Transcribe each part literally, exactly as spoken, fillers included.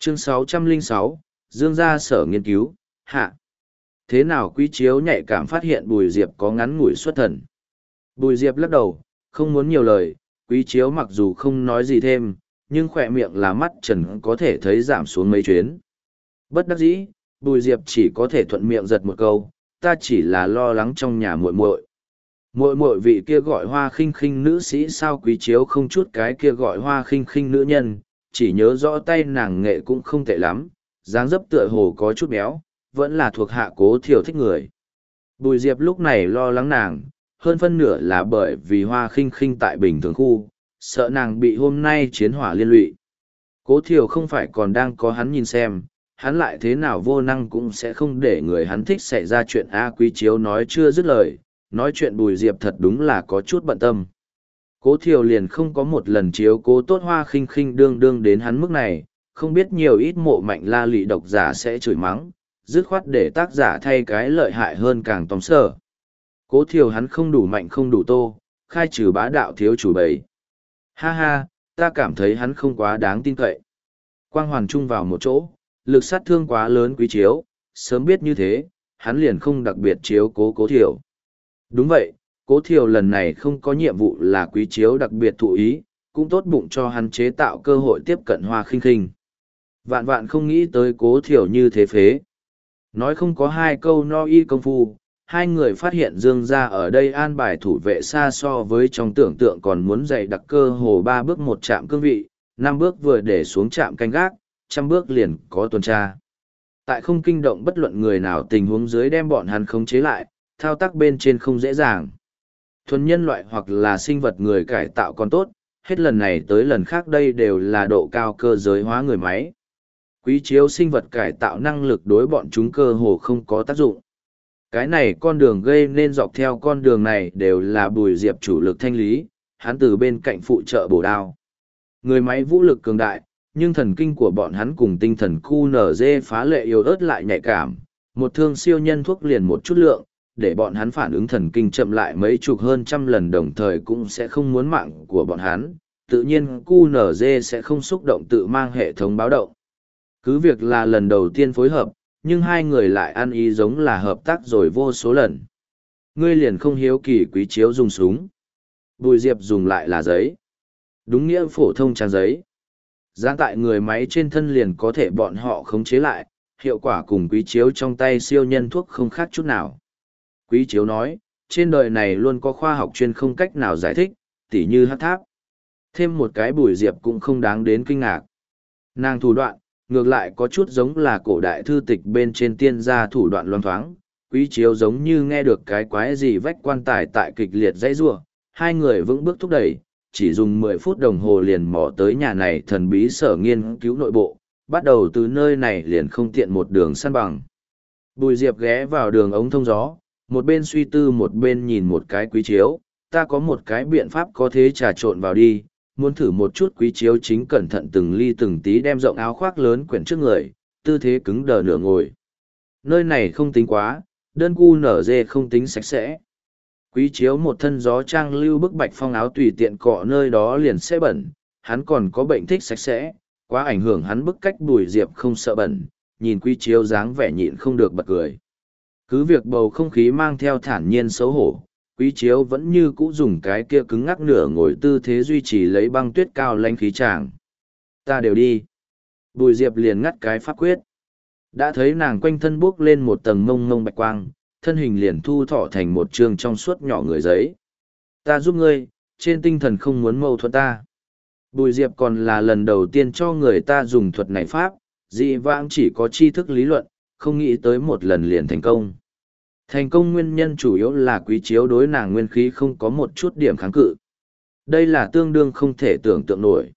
Chương sáu trăm lẻ sáu, Dương gia sở nghiên cứu, hạ. Thế nào Quý Chiếu nhạy cảm phát hiện Bùi Diệp có ngắn ngủi xuất thần. Bùi Diệp lắc đầu, không muốn nhiều lời, Quý Chiếu mặc dù không nói gì thêm, nhưng khỏe miệng là mắt trần có thể thấy giảm xuống mấy chuyến. Bất đắc dĩ, Bùi Diệp chỉ có thể thuận miệng giật một câu, ta chỉ là lo lắng trong nhà muội muội. Muội muội vị kia gọi Hoa Khinh Khinh nữ sĩ sao? Quý Chiếu không chút cái kia gọi Hoa Khinh Khinh nữ nhân, chỉ nhớ rõ tay nàng nghệ cũng không tệ lắm, dáng dấp tựa hồ có chút béo, vẫn là thuộc hạ Cố Thiều thích người. Bùi Diệp lúc này lo lắng nàng, hơn phân nửa là bởi vì Hoa Khinh Khinh tại bình thường khu, sợ nàng bị hôm nay chiến hỏa liên lụy. Cố Thiều không phải còn đang có hắn nhìn xem, hắn lại thế nào vô năng cũng sẽ không để người hắn thích xảy ra chuyện. A. Quý Chiếu nói chưa dứt lời, nói chuyện Bùi Diệp thật đúng là có chút bận tâm. Cố Thiều liền không có một lần chiếu cố tốt Hoa Khinh Khinh đương đương đến hắn mức này, không biết nhiều ít mộ mạnh la lị độc giả sẽ chửi mắng, dứt khoát để tác giả thay cái lợi hại hơn càng tóm sở. Cố Thiều hắn không đủ mạnh không đủ tô, khai trừ bá đạo thiếu chủ bầy. Ha ha, ta cảm thấy hắn không quá đáng tin cậy. Quang hoàn chung vào một chỗ, lực sát thương quá lớn. Quý Chiếu, sớm biết như thế, hắn liền không đặc biệt chiếu cố Cố Thiều. Đúng vậy, Cố Thiều lần này không có nhiệm vụ là Quý Chiếu đặc biệt thụ ý, cũng tốt bụng cho hắn chế tạo cơ hội tiếp cận Hoa Khinh Khinh. Vạn vạn không nghĩ tới Cố Thiều như thế phế. Nói không có hai câu no y công phu, hai người phát hiện Dương gia ở đây an bài thủ vệ xa so với trong tưởng tượng còn muốn dày đặc, cơ hồ ba bước một trạm cương vị, năm bước vừa để xuống trạm canh gác, trăm bước liền có tuần tra. Tại không kinh động bất luận người nào tình huống dưới đem bọn hắn khống chế lại, thao tác bên trên không dễ dàng. Thuần nhân loại hoặc là sinh vật người cải tạo còn tốt, hết lần này tới lần khác đây đều là độ cao cơ giới hóa người máy. Quý Chiếu sinh vật cải tạo năng lực đối bọn chúng cơ hồ không có tác dụng. Cái này con đường gây nên dọc theo con đường này đều là Bùi Diệp chủ lực thanh lý, hắn từ bên cạnh phụ trợ bổ đao. Người máy vũ lực cường đại, nhưng thần kinh của bọn hắn cùng tinh thần Q N Z phá lệ yếu ớt lại nhạy cảm, một thương siêu nhân thuốc liền một chút lượng, để bọn hắn phản ứng thần kinh chậm lại mấy chục hơn trăm lần đồng thời cũng sẽ không muốn mạng của bọn hắn, tự nhiên Q N Z sẽ không xúc động tự mang hệ thống báo động. Cứ việc là lần đầu tiên phối hợp, nhưng hai người lại ăn ý giống là hợp tác rồi vô số lần. Ngươi liền không hiếu kỳ Quý Chiếu dùng súng. Bùi Diệp dùng lại là giấy. Đúng nghĩa phổ thông trang giấy. Dán tại người máy trên thân liền có thể bọn họ khống chế lại, hiệu quả cùng Quý Chiếu trong tay siêu nhân thuốc không khác chút nào. Quý Chiếu nói, trên đời này luôn có khoa học chuyên không cách nào giải thích, tỉ như hắc tháp. Thêm một cái Bùi Diệp cũng không đáng đến kinh ngạc. Nàng thủ đoạn, ngược lại có chút giống là cổ đại thư tịch bên trên tiên gia thủ đoạn loan thoáng. Quý Chiếu giống như nghe được cái quái gì vách quan tài tại kịch liệt dãy rủa, hai người vững bước thúc đẩy, chỉ dùng mười phút đồng hồ liền mò tới nhà này thần bí sở nghiên cứu nội bộ, bắt đầu từ nơi này liền không tiện một đường săn bằng. Bùi Diệp ghé vào đường ống thông gió, một bên suy tư một bên nhìn một cái Quý Chiếu, ta có một cái biện pháp có thế trà trộn vào đi, muốn thử một chút. Quý Chiếu chính cẩn thận từng ly từng tí đem rộng áo khoác lớn quyển trước người, tư thế cứng đờ nửa ngồi. Nơi này không tính quá, đơn cu nở dê không tính sạch sẽ. Quý Chiếu một thân gió trang lưu bức bạch phong áo tùy tiện cọ nơi đó liền sẽ bẩn, hắn còn có bệnh thích sạch sẽ, quá ảnh hưởng hắn bức cách. Bùi Diệp không sợ bẩn, nhìn Quý Chiếu dáng vẻ nhịn không được bật cười. Cứ việc bầu không khí mang theo thản nhiên xấu hổ, Quý Chiếu vẫn như cũ dùng cái kia cứng ngắc nửa ngồi tư thế duy trì lấy băng tuyết cao lãnh khí tràng. Ta đều đi. Bùi Diệp liền ngắt cái pháp quyết. Đã thấy nàng quanh thân buốc lên một tầng mông mông bạch quang, thân hình liền thu thọ thành một trường trong suốt nhỏ người giấy. Ta giúp ngươi, trên tinh thần không muốn mâu thuẫn ta. Bùi Diệp còn là lần đầu tiên cho người ta dùng thuật này pháp, dị vãng chỉ có tri thức lý luận, không nghĩ tới một lần liền thành công. Thành công nguyên nhân chủ yếu là Quý Chiếu đối nàng nguyên khí không có một chút điểm kháng cự. Đây là tương đương không thể tưởng tượng nổi.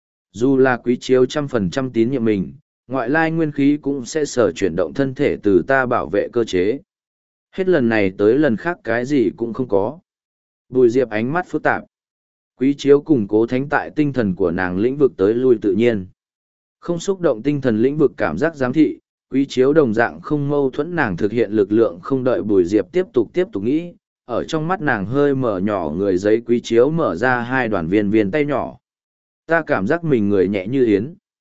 Dù là Quý Chiếu trăm phần trăm tín nhiệm mình, ngoại lai nguyên khí cũng sẽ sở chuyển động thân thể từ ta bảo vệ cơ chế. Hết lần này tới lần khác cái gì cũng không có. Bùi Diệp ánh mắt phức tạp. Quý Chiếu củng cố thánh tại tinh thần của nàng lĩnh vực tới lui tự nhiên. Không xúc động tinh thần lĩnh vực cảm giác giám thị, Quý Chiếu đồng dạng không mâu thuẫn nàng thực hiện lực lượng. Không đợi Bùi Diệp tiếp tục tiếp tục nghĩ, ở trong mắt nàng hơi mở nhỏ người giấy. Quý Chiếu mở ra hai đoàn viên viên tay nhỏ. Ta cảm giác mình người nhẹ như yến.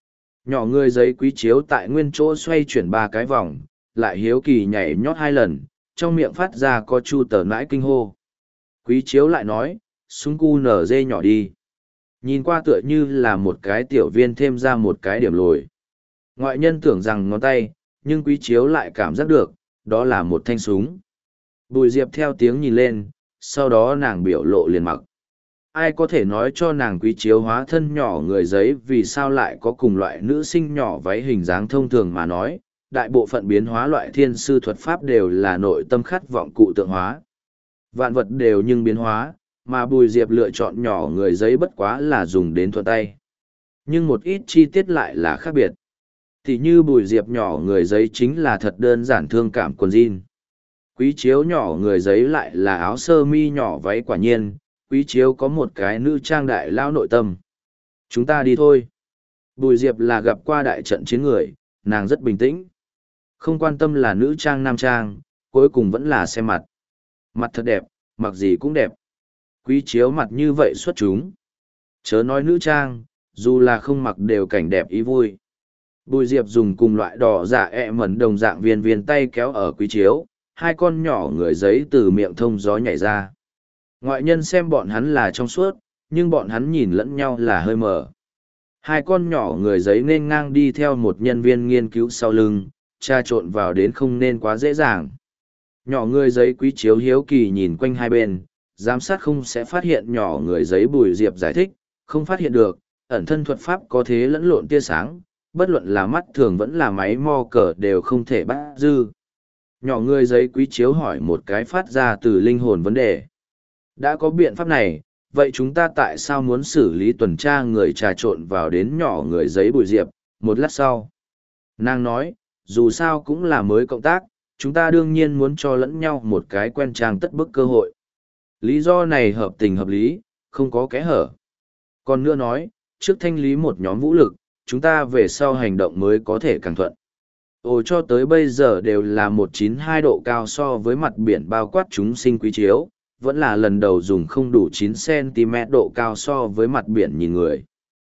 Nhỏ người giấy quý chiếu tại nguyên chỗ xoay chuyển ba cái vòng, lại hiếu kỳ nhảy nhót hai lần, trong miệng phát ra có chu tờ nãi kinh hô. Quý chiếu lại nói, súng cu nở dê nhỏ đi. Nhìn qua tựa như là một cái tiểu viên thêm ra một cái điểm lồi. Ngoại nhân tưởng rằng ngón tay, nhưng quý chiếu lại cảm giác được, đó là một thanh súng. Bùi Diệp theo tiếng nhìn lên, sau đó nàng biểu lộ liền mặc. Ai có thể nói cho nàng quý chiếu hóa thân nhỏ người giấy vì sao lại có cùng loại nữ sinh nhỏ váy hình dáng thông thường mà nói, đại bộ phận biến hóa loại thiên sư thuật pháp đều là nội tâm khát vọng cụ tượng hóa. Vạn vật đều nhưng biến hóa, mà Bùi Diệp lựa chọn nhỏ người giấy bất quá là dùng đến thuận tay. Nhưng một ít chi tiết lại là khác biệt. Thì như Bùi Diệp nhỏ người giấy chính là thật đơn giản thương cảm quần jean. Quý chiếu nhỏ người giấy lại là áo sơ mi nhỏ váy quả nhiên, quý chiếu có một cái nữ trang đại lao nội tâm. Chúng ta đi thôi. Bùi Diệp là gặp qua đại trận chiến người, nàng rất bình tĩnh. Không quan tâm là nữ trang nam trang, cuối cùng vẫn là xem mặt. Mặt thật đẹp, mặc gì cũng đẹp. Quý chiếu mặt như vậy xuất chúng. Chớ nói nữ trang, dù là không mặc đều cảnh đẹp ý vui. Bùi Diệp dùng cùng loại đỏ dạ ẹ mẩn đồng dạng viên viên tay kéo ở quý chiếu, hai con nhỏ người giấy từ miệng thông gió nhảy ra. Ngoại nhân xem bọn hắn là trong suốt, nhưng bọn hắn nhìn lẫn nhau là hơi mờ. Hai con nhỏ người giấy nên ngang đi theo một nhân viên nghiên cứu sau lưng, tra trộn vào đến không nên quá dễ dàng. Nhỏ người giấy quý chiếu hiếu kỳ nhìn quanh hai bên, giám sát không sẽ phát hiện nhỏ người giấy Bùi Diệp giải thích, không phát hiện được, ẩn thân thuật pháp có thế lẫn lộn tia sáng, bất luận là mắt thường vẫn là máy mo cờ đều không thể bắt dư. Nhỏ người giấy quý chiếu hỏi một cái phát ra từ linh hồn vấn đề. Đã có biện pháp này, vậy chúng ta tại sao muốn xử lý tuần tra người trà trộn vào đến nhỏ người giấy Bùi Diệp? Một lát sau, nàng nói, dù sao cũng là mới cộng tác, chúng ta đương nhiên muốn cho lẫn nhau một cái quen trang tất bức cơ hội. Lý do này hợp tình hợp lý, không có kẽ hở. Còn nữa nói, trước thanh lý một nhóm vũ lực, chúng ta về sau hành động mới có thể càng thuận. Ồ, cho tới bây giờ đều là một trăm chín mươi hai độ cao so với mặt biển bao quát chúng sinh quý chiếu, vẫn là lần đầu dùng không đủ chín xăng-ti-mét độ cao so với mặt biển nhìn người.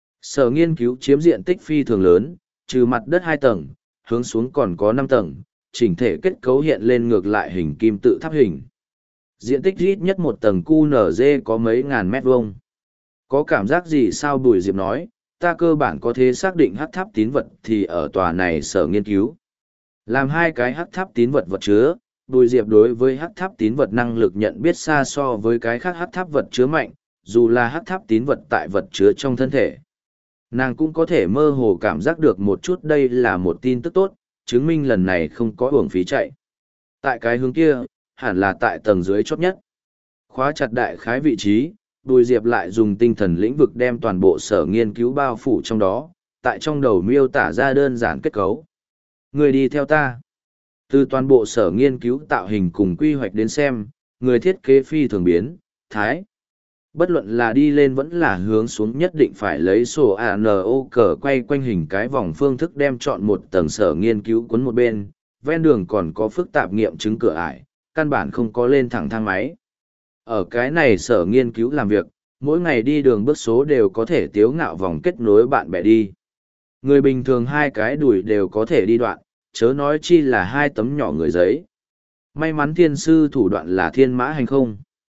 Sở nghiên cứu chiếm diện tích phi thường lớn, trừ mặt đất hai tầng, hướng xuống còn có năm tầng, chỉnh thể kết cấu hiện lên ngược lại hình kim tự tháp hình. Diện tích ít nhất một tầng cu nở dê có mấy ngàn mét vuông. Có cảm giác gì sao Bùi Diệp nói, ta cơ bản có thể xác định hắc tháp tín vật thì ở tòa này sở nghiên cứu. Làm hai cái hắc tháp tín vật vật chứa, Bùi Diệp đối với hắc tháp tín vật năng lực nhận biết xa so với cái khác hắc tháp vật chứa mạnh, dù là hắc tháp tín vật tại vật chứa trong thân thể. Nàng cũng có thể mơ hồ cảm giác được một chút đây là một tin tức tốt, chứng minh lần này không có uổng phí chạy. Tại cái hướng kia, hẳn là tại tầng dưới chót nhất. Khóa chặt đại khái vị trí, Bùi Diệp lại dùng tinh thần lĩnh vực đem toàn bộ sở nghiên cứu bao phủ trong đó, tại trong đầu miêu tả ra đơn giản kết cấu. Người đi theo ta. Từ toàn bộ sở nghiên cứu tạo hình cùng quy hoạch đến xem, người thiết kế phi thường biến, thái. Bất luận là đi lên vẫn là hướng xuống nhất định phải lấy sổ a en o cờ quay quanh hình cái vòng phương thức đem chọn một tầng sở nghiên cứu cuốn một bên, ven đường còn có phức tạp nghiệm chứng cửa ải, căn bản không có lên thẳng thang máy. Ở cái này sở nghiên cứu làm việc, mỗi ngày đi đường bước số đều có thể tiếu ngạo vòng kết nối bạn bè đi. Người bình thường hai cái đùi đều có thể đi đoạn, chớ nói chi là hai tấm nhỏ người giấy. May mắn thiên sư thủ đoạn là thiên mã hành không.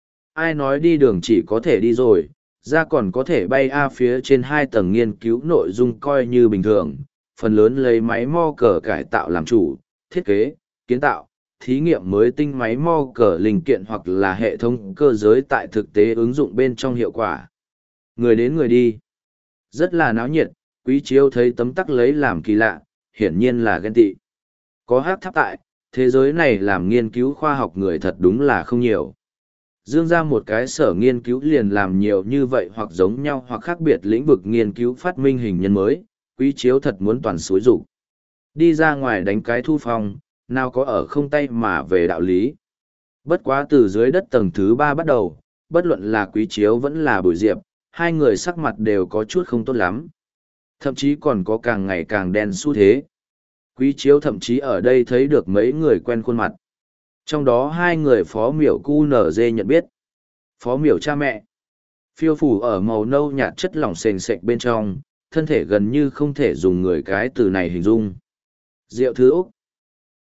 Ai nói đi đường chỉ có thể đi rồi, ra còn có thể bay a phía trên hai tầng nghiên cứu nội dung coi như bình thường, phần lớn lấy máy mo cờ cải tạo làm chủ, thiết kế, kiến tạo, thí nghiệm mới tinh máy mo cờ linh kiện hoặc là hệ thống cơ giới tại thực tế ứng dụng bên trong hiệu quả. Người đến người đi. Rất là náo nhiệt, quý chiếu thấy tấm tắc lấy làm kỳ lạ, hiển nhiên là ghen tị. Có hát tháp tại, thế giới này làm nghiên cứu khoa học người thật đúng là không nhiều. Dương ra một cái sở nghiên cứu liền làm nhiều như vậy hoặc giống nhau hoặc khác biệt lĩnh vực nghiên cứu phát minh hình nhân mới, quý chiếu thật muốn toàn xối rủ. Đi ra ngoài đánh cái thu phong, nào có ở không tay mà về đạo lý. Bất quá từ dưới đất tầng thứ ba bắt đầu, bất luận là quý chiếu vẫn là Bùi Diệp, hai người sắc mặt đều có chút không tốt lắm. Thậm chí còn có càng ngày càng đen xu thế. Quý chiếu thậm chí ở đây thấy được mấy người quen khuôn mặt. Trong đó hai người phó miểu cu nở dê nhận biết. Phó miểu cha mẹ. Phiêu phủ ở màu nâu nhạt chất lỏng sền sệt bên trong, thân thể gần như không thể dùng người cái từ này hình dung. Diệu Thứ Úc.